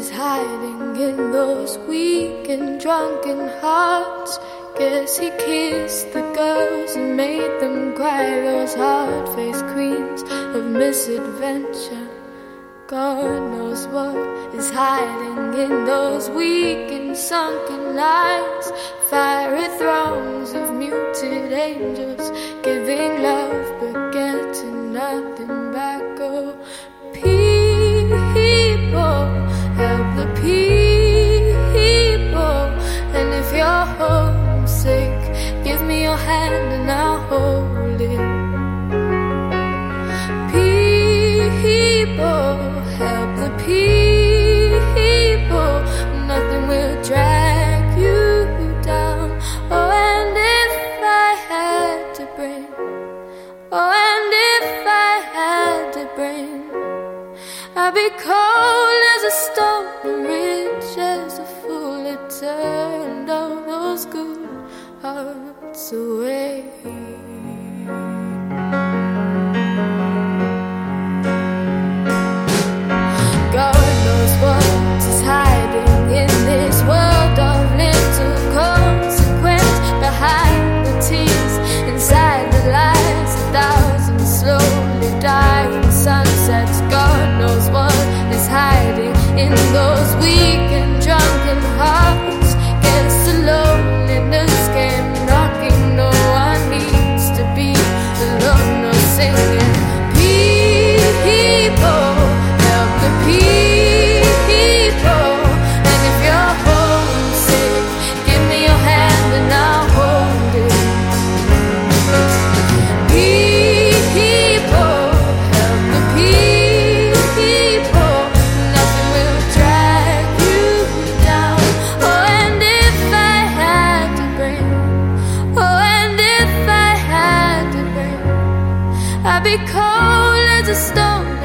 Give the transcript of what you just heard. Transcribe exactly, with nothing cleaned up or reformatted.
is hiding in those weak and drunken hearts. Guess he kissed the girls and made them cry, those hard-faced queens of misadventure. God knows what is hiding in those weak and sunken eyes. Fiery throngs of muted angels, giving love but getting nothing back. Oh, people, help the people. And if you're homesick, give me your hand and I'll hold it. People, help the people. Nothing will drag you down. Oh, and if I had to bring, oh, and if I had to bring, I'd be cold as a stone and rich as a fool. It turned all those good hearts away. God knows what is hiding in this world of little consequence. Behind the tears, inside the lies, a thousand slowly dying sunsets. God knows what is hiding in those weak and drunken hearts. Guess the loneliness came knocking. No one needs to be alone, no singing. People, help the people. And if you're homesick, give me your hand and I'll hold it. People, help the people. Nothing will drag you down. Oh, and if I had to bring, oh, and if I had to bring, I'd be cold as a stone